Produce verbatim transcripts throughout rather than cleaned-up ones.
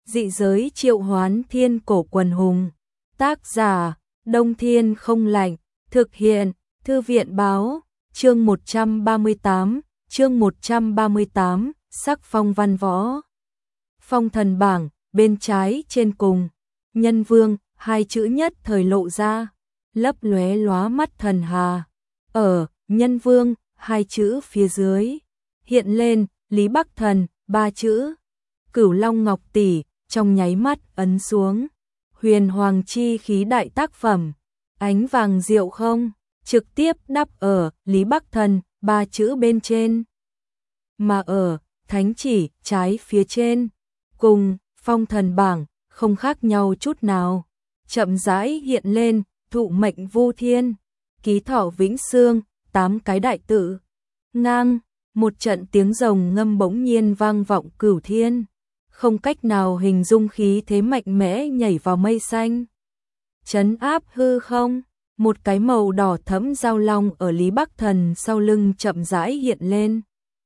Dị giới triệu hoán thiên cổ quần hùng. Tác giả, Đông Thiên không lạnh. Thực hiện, Thư viện báo. Chương một trăm ba mươi tám, chương một trăm ba mươi tám, sắc phong văn võ. Phong thần bảng, bên trái trên cùng. Nhân vương, hai chữ nhất thời lộ ra. Lấp lóe lóa mắt thần hà. Ở, nhân vương, hai chữ phía dưới. Hiện lên, Lý Bắc Thần, ba chữ. Cửu Long Ngọc Tỷ, trong nháy mắt ấn xuống. Huyền Hoàng chi khí đại tác phẩm. Ánh vàng diệu không, trực tiếp đắp ở Lý Bắc Thần, ba chữ bên trên. Mà ở, thánh chỉ, trái phía trên. Cùng, phong thần bảng, không khác nhau chút nào. Chậm rãi hiện lên, thụ mệnh vu thiên. Ký thọ vĩnh xương, tám cái đại tự. Ngang, một trận tiếng rồng ngâm bỗng nhiên vang vọng cửu thiên. Không cách nào hình dung khí thế mạnh mẽ nhảy vào mây xanh. Trấn áp hư không, một cái màu đỏ thẫm giao long ở Lý Bắc Thần sau lưng chậm rãi hiện lên.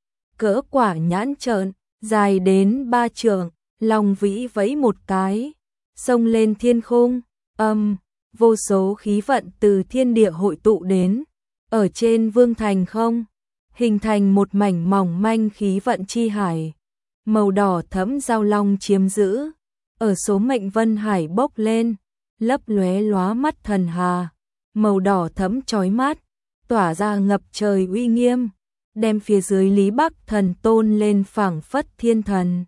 Cỡ quả nhãn trợn, dài đến ba trượng, long vĩ vẫy một cái, xông lên thiên khung, âm, vô số khí vận từ thiên địa hội tụ đến, ở trên vương thành không, hình thành một mảnh mỏng manh khí vận chi hải. Màu đỏ thẫm giao long chiếm giữ, ở số mệnh vân hải bốc lên, lấp lóe lóa mắt thần hà, màu đỏ thẫm chói mắt, tỏa ra ngập trời uy nghiêm, đem phía dưới Lý Bắc Thần tôn lên phảng phất thiên thần.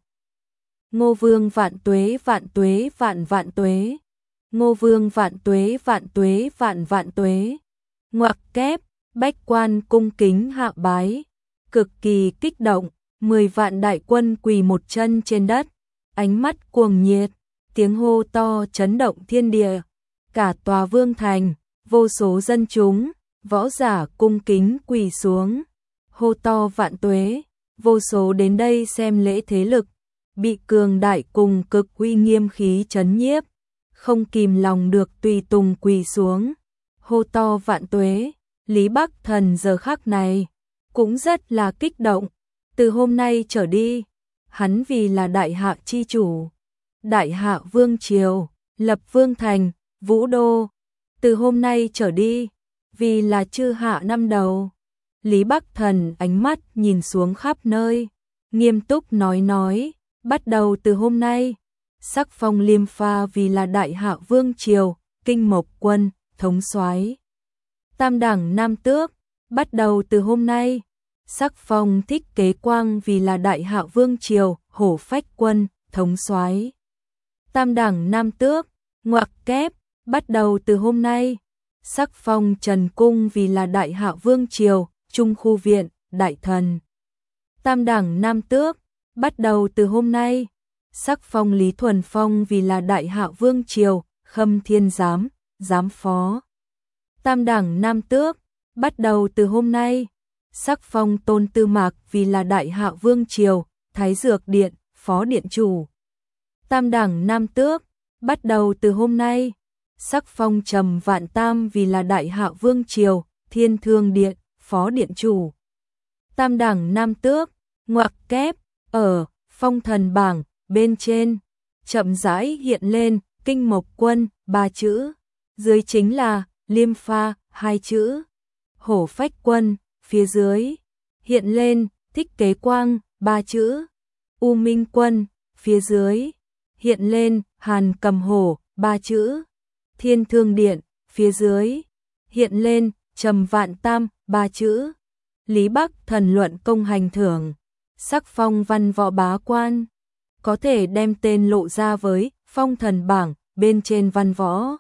Ngô Vương vạn tuế vạn tuế vạn vạn tuế. Ngô Vương vạn tuế vạn tuế vạn vạn tuế. Ngoặc kép, bách quan cung kính hạ bái, cực kỳ kích động. Mười vạn đại quân quỳ một chân trên đất, ánh mắt cuồng nhiệt, tiếng hô to chấn động thiên địa. Cả tòa vương thành, vô số dân chúng, võ giả cung kính quỳ xuống, hô to vạn tuế. Vô số đến đây xem lễ thế lực, bị cường đại cùng cực uy nghiêm khí chấn nhiếp, không kìm lòng được tùy tùng quỳ xuống, hô to vạn tuế. Lý Bắc Thần giờ khắc này cũng rất là kích động. Từ hôm nay trở đi, hắn vì là đại hạ chi chủ, đại hạ vương triều, lập vương thành, vũ đô. Từ hôm nay trở đi, vì là chư hạ năm đầu. Lý Bắc Thần ánh mắt nhìn xuống khắp nơi, nghiêm túc nói nói, bắt đầu từ hôm nay, sắc phong Liêm Pha vì là đại hạ vương triều, kinh mộc quân, thống soái. Tam đẳng nam tước, bắt đầu từ hôm nay. Sắc phong Thích Kế Quang vì là đại hạ vương triều, hổ phách quân, thống soái. Tam đẳng nam tước, ngoặc kép, bắt đầu từ hôm nay. Sắc phong Trần Cung vì là đại hạ vương triều, trung khu viện, đại thần. Tam đẳng nam tước, bắt đầu từ hôm nay. Sắc phong Lý Thuần Phong vì là đại hạ vương triều, khâm thiên giám, giám phó. Tam đẳng nam tước, bắt đầu từ hôm nay. Sắc phong Tôn Tư Mạc vì là đại hạ vương triều, thái dược điện, phó điện chủ. Tam đẳng nam tước, bắt đầu từ hôm nay. Sắc phong Trầm Vạn Tam vì là đại hạ vương triều, thiên thương điện, phó điện chủ. Tam đẳng nam tước, ngoặc kép, ở, phong thần bảng, bên trên, chậm rãi hiện lên, kinh mộc quân, ba chữ. Dưới chính là, Liêm Pha, hai chữ. Hổ phách quân, phía dưới, hiện lên, Thích Kế Quang, ba chữ. U Minh quân, phía dưới, hiện lên, Hàn Cầm Hổ, ba chữ. Thiên Thương Điện, phía dưới, hiện lên, Trầm Vạn Tam, ba chữ. Lý Bắc Thần luận công hành thưởng, sắc phong văn võ bá quan, có thể đem tên lộ ra với phong thần bảng, bên trên văn võ.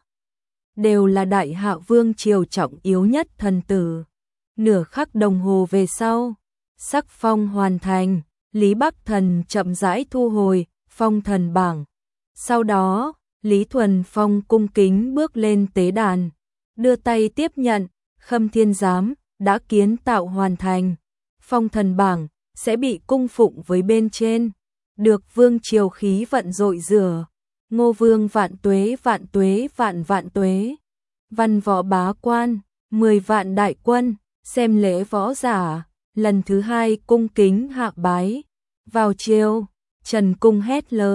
Đều là đại hạ vương triều trọng yếu nhất thần tử. Nửa khắc đồng hồ về sau, sắc phong hoàn thành, Lý Bắc Thần chậm rãi thu hồi phong thần bảng. Sau đó, Lý Thuần Phong cung kính bước lên tế đàn, đưa tay tiếp nhận, khâm thiên giám, đã kiến tạo hoàn thành. Phong thần bảng sẽ bị cung phụng với bên trên, được vương triều khí vận dội rửa. Ngô Vương vạn tuế vạn tuế vạn vạn tuế. Văn võ bá quan, mười vạn đại quân, xem lễ võ giả, lần thứ hai cung kính hạ bái. Vào chiều, Trần Cung hét lớn,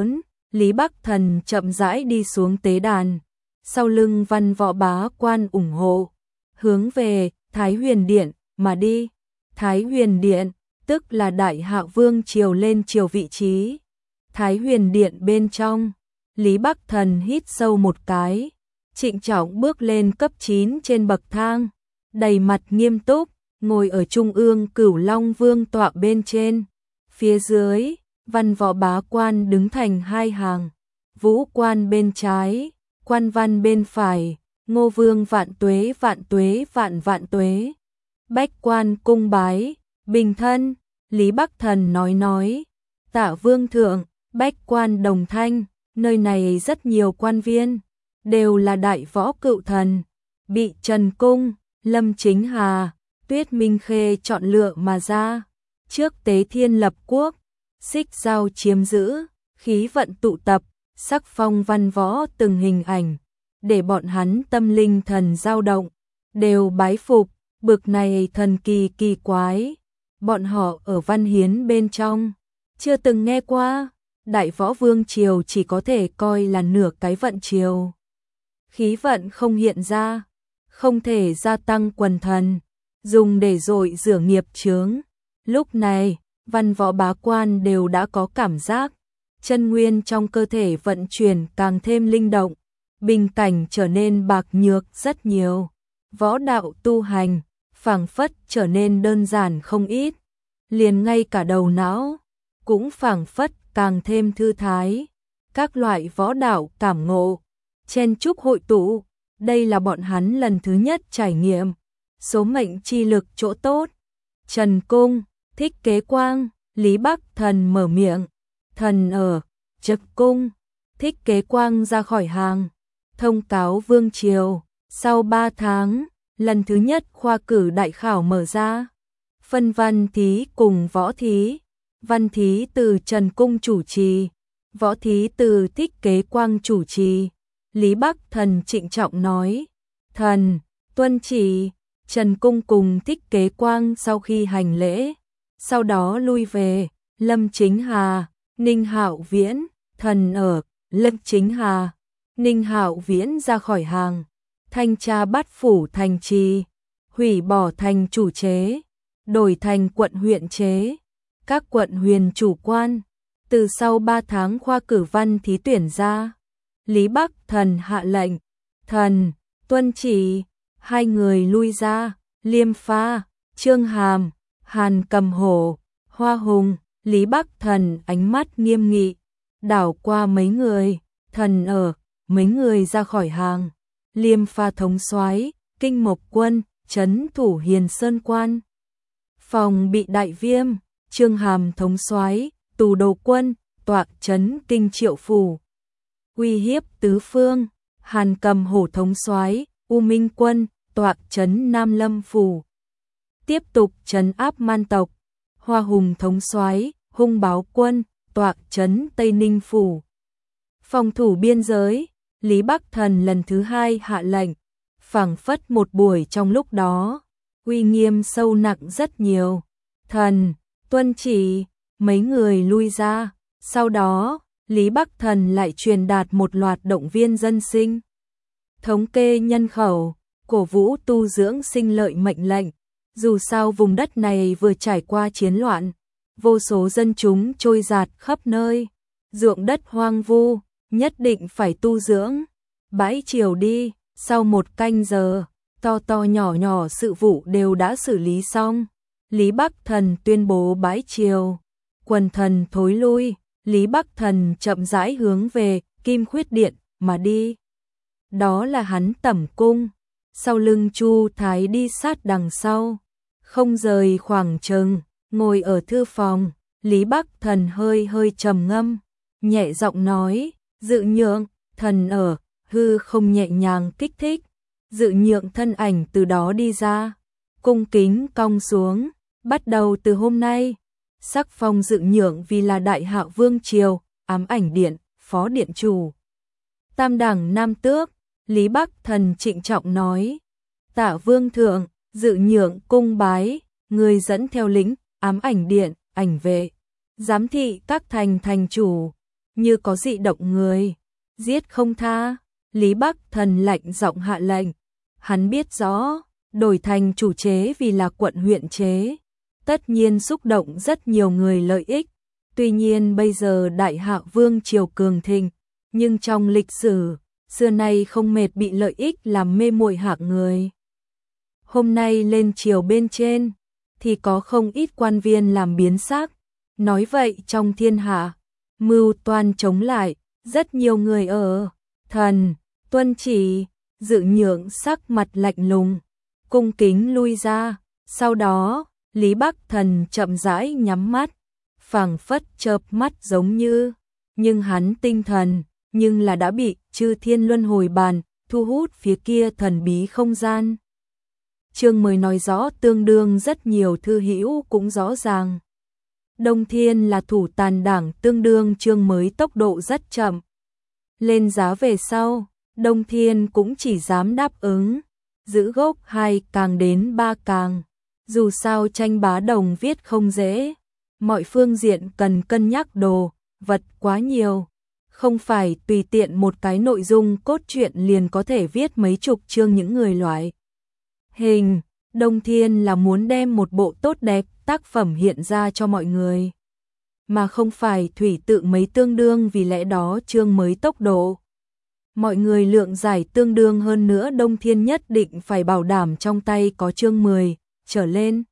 Lý Bắc Thần chậm rãi đi xuống tế đàn, sau lưng Văn Võ bá quan ủng hộ, hướng về Thái Huyền Điện mà đi. Thái Huyền Điện, tức là Đại Hạ Vương triều lên triều vị trí. Thái Huyền Điện bên trong, Lý Bắc Thần hít sâu một cái, trịnh trọng bước lên cấp chín trên bậc thang, đầy mặt nghiêm túc, ngồi ở trung ương Cửu Long Vương tọa bên trên. Phía dưới, Văn Võ bá quan đứng thành hai hàng, Vũ quan bên trái, Quan văn bên phải, Ngô Vương vạn tuế vạn tuế vạn vạn tuế. Bách quan cung bái, bình thân. Lý Bắc Thần nói nói, tạ vương thượng. Bách quan đồng thanh, nơi này rất nhiều quan viên, đều là đại võ cựu thần, bị Trần Cung, Lâm Chính Hà, Tuyết Minh Khê chọn lựa mà ra. Trước tế thiên lập quốc, xích giao chiếm giữ, khí vận tụ tập, sắc phong văn võ từng hình ảnh, để bọn hắn tâm linh thần dao động, đều bái phục, bực này thần kỳ kỳ quái. Bọn họ ở văn hiến bên trong, chưa từng nghe qua. Đại võ vương triều chỉ có thể coi là nửa cái vận triều. Khí vận không hiện ra, không thể gia tăng quần thần, dùng để dội rửa nghiệp chướng. Lúc này, văn võ bá quan đều đã có cảm giác, chân nguyên trong cơ thể vận chuyển càng thêm linh động, bình cảnh trở nên bạc nhược rất nhiều. Võ đạo tu hành, phảng phất trở nên đơn giản không ít, liền ngay cả đầu não cũng phảng phất càng thêm thư thái. Các loại võ đạo cảm ngộ, chen chúc hội tụ, đây là bọn hắn lần thứ nhất trải nghiệm số mệnh chi lực chỗ tốt. Trần Cung, Thích Kế Quang, Lý Bắc Thần mở miệng, thần ở Trực Cung. Thích Kế Quang ra khỏi hàng, thông cáo vương triều, sau ba tháng, lần thứ nhất khoa cử đại khảo mở ra, phân văn thí cùng võ thí. Văn thí từ Trần Cung chủ trì, võ thí từ Thích Kế Quang chủ trì. Lý Bắc Thần trịnh trọng nói, thần, tuân chỉ. Trần Cung cùng Thích Kế Quang sau khi hành lễ, sau đó lui về. Lâm Chính Hà, Ninh Hạo Viễn, thần ở. Lâm Chính Hà, Ninh Hạo Viễn ra khỏi hàng, thanh tra bát phủ thành trì, hủy bỏ thành chủ chế, đổi thành quận huyện chế. Các quận huyền chủ quan, từ sau ba tháng khoa cử văn thí tuyển ra. Lý Bắc Thần hạ lệnh, thần, tuân chỉ. Hai người lui ra, Liêm Pha, Trương Hàm, Hàn Cầm Hổ, Hoa Hùng. Lý Bắc Thần ánh mắt nghiêm nghị, đảo qua mấy người, thần ở. Mấy người ra khỏi hàng. Liêm Pha thống soái, Kinh Mộc Quân, trấn thủ Hiền Sơn Quan, phòng bị Đại Viêm. Trương Hàm thống soái, Tù Đầu Quân, tọa trấn Kinh Triệu Phủ, uy hiếp tứ phương. Hàn Cầm Hổ thống soái, U Minh Quân, tọa trấn Nam Lâm Phủ, tiếp tục trấn áp man tộc. Hoa Hùng thống soái, Hung Báo Quân, tọa trấn Tây Ninh Phủ, phòng thủ biên giới. Lý Bắc Thần lần thứ hai hạ lệnh, phảng phất một buổi trong lúc đó, uy nghiêm sâu nặng rất nhiều. Thần, tuân chỉ. Mấy người lui ra. Sau đó, Lý Bắc Thần lại truyền đạt một loạt động viên dân sinh, thống kê nhân khẩu, cổ vũ tu dưỡng sinh lợi mệnh lệnh. Dù sao vùng đất này vừa trải qua chiến loạn, vô số dân chúng trôi dạt khắp nơi, ruộng đất hoang vu, nhất định phải tu dưỡng. Bãi triều đi. Sau một canh giờ, to to nhỏ nhỏ sự vụ đều đã xử lý xong. Lý Bắc Thần tuyên bố bãi triều, quần thần thối lui. Lý Bắc Thần chậm rãi hướng về Kim Khuyết Điện mà đi. Đó là hắn tẩm cung, sau lưng Chu Thái đi sát đằng sau, không rời khoảng chừng. Ngồi ở thư phòng, Lý Bắc Thần hơi hơi trầm ngâm, nhẹ giọng nói, Dự Nhượng, thần ở. Hư không nhẹ nhàng kích thích, Dự Nhượng thân ảnh từ đó đi ra, cung kính cong xuống. Bắt đầu từ hôm nay, sắc phong Dự Nhượng vì là Đại Hạ Vương triều Ám Ảnh Điện phó điện chủ, tam đẳng nam tước. Lý Bắc Thần trịnh trọng nói, tạ vương thượng. Dự Nhượng cung bái. Người dẫn theo lính Ám Ảnh Điện, ảnh vệ, giám thị các thành thành chủ, như có dị động người, giết không tha. Lý Bắc Thần lạnh giọng hạ lệnh, hắn biết rõ, đổi thành chủ chế vì là quận huyện chế, tất nhiên xúc động rất nhiều người lợi ích. Tuy nhiên bây giờ Đại Hạ Vương triều cường thịnh, nhưng trong lịch sử, xưa nay không mệt bị lợi ích làm mê muội hạng người. Hôm nay lên triều bên trên, thì có không ít quan viên làm biến sắc. Nói vậy trong thiên hạ, mưu toan chống lại, rất nhiều người ở, thần, tuân chỉ, dự nhượng sắc mặt lạnh lùng, cung kính lui ra. Sau đó, Lý Bắc Thần chậm rãi nhắm mắt, phảng phất chợp mắt giống như, nhưng hắn tinh thần, nhưng là đã bị Chư Thiên Luân Hồi Bàn thu hút phía kia thần bí không gian. Chương mới nói rõ tương đương rất nhiều thư hữu cũng rõ ràng. Đông Thiên là thủ tàn đảng, tương đương chương mới tốc độ rất chậm. Lên giá về sau, Đông Thiên cũng chỉ dám đáp ứng, giữ gốc hai càng đến ba càng. Dù sao tranh bá đồng viết không dễ, mọi phương diện cần cân nhắc đồ, vật quá nhiều. Không phải tùy tiện một cái nội dung cốt truyện liền có thể viết mấy chục chương những người loại. Hình, Đông Thiên là muốn đem một bộ tốt đẹp tác phẩm hiện ra cho mọi người, mà không phải thủy tự mấy tương đương, vì lẽ đó chương mới tốc độ. Mọi người lượng giải tương đương hơn nữa, Đông Thiên nhất định phải bảo đảm trong tay có chương mười trở lên.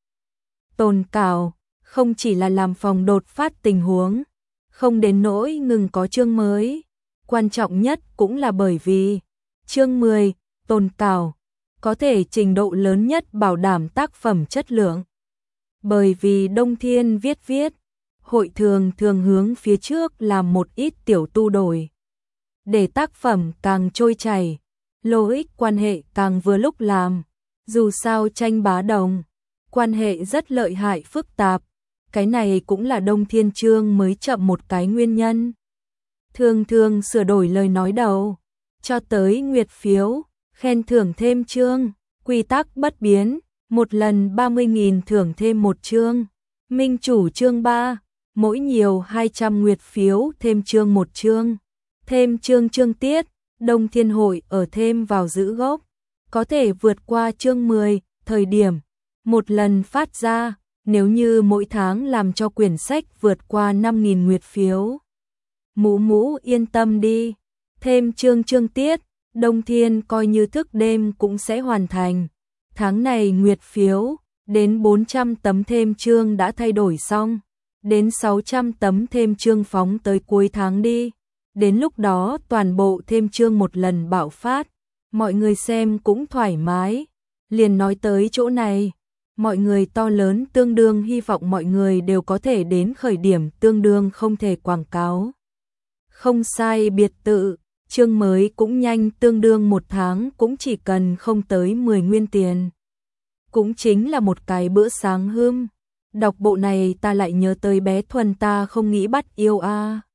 Tồn cảo, không chỉ là làm phòng đột phát tình huống, không đến nỗi ngừng có chương mới. Quan trọng nhất cũng là bởi vì chương mười tồn cảo có thể trình độ lớn nhất bảo đảm tác phẩm chất lượng. Bởi vì Đông Thiên viết viết, hội thường thường hướng phía trước làm một ít tiểu tu đổi, để tác phẩm càng trôi chảy, logic quan hệ càng vừa lúc làm. Dù sao tranh bá đồng, quan hệ rất lợi hại phức tạp, cái này cũng là Đông Thiên chương mới chậm một cái nguyên nhân. Thường thường sửa đổi lời nói đầu, cho tới nguyệt phiếu, khen thưởng thêm chương, quy tắc bất biến, một lần ba mươi nghìn thưởng thêm một chương. Minh chủ chương ba, mỗi nhiều hai trăm nguyệt phiếu thêm chương một chương. Thêm chương chương tiết, Đông Thiên hội ở thêm vào giữ gốc, có thể vượt qua chương mười, thời điểm một lần phát ra, nếu như mỗi tháng làm cho quyển sách vượt qua năm nghìn nguyệt phiếu. Mũ mũ yên tâm đi, thêm chương chương tiết, Đông Thiên coi như thức đêm cũng sẽ hoàn thành. Tháng này nguyệt phiếu, đến bốn trăm tấm thêm chương đã thay đổi xong, đến sáu trăm tấm thêm chương phóng tới cuối tháng đi. Đến lúc đó toàn bộ thêm chương một lần bạo phát, mọi người xem cũng thoải mái. Liền nói tới chỗ này, mọi người to lớn tương đương hy vọng mọi người đều có thể đến khởi điểm tương đương không thể quảng cáo. Không sai biệt tự, chương mới cũng nhanh, tương đương một tháng cũng chỉ cần không tới mười nguyên tiền. Cũng chính là một cái bữa sáng hươm. Đọc bộ này ta lại nhớ tới bé Thuần, ta không nghĩ bắt yêu a.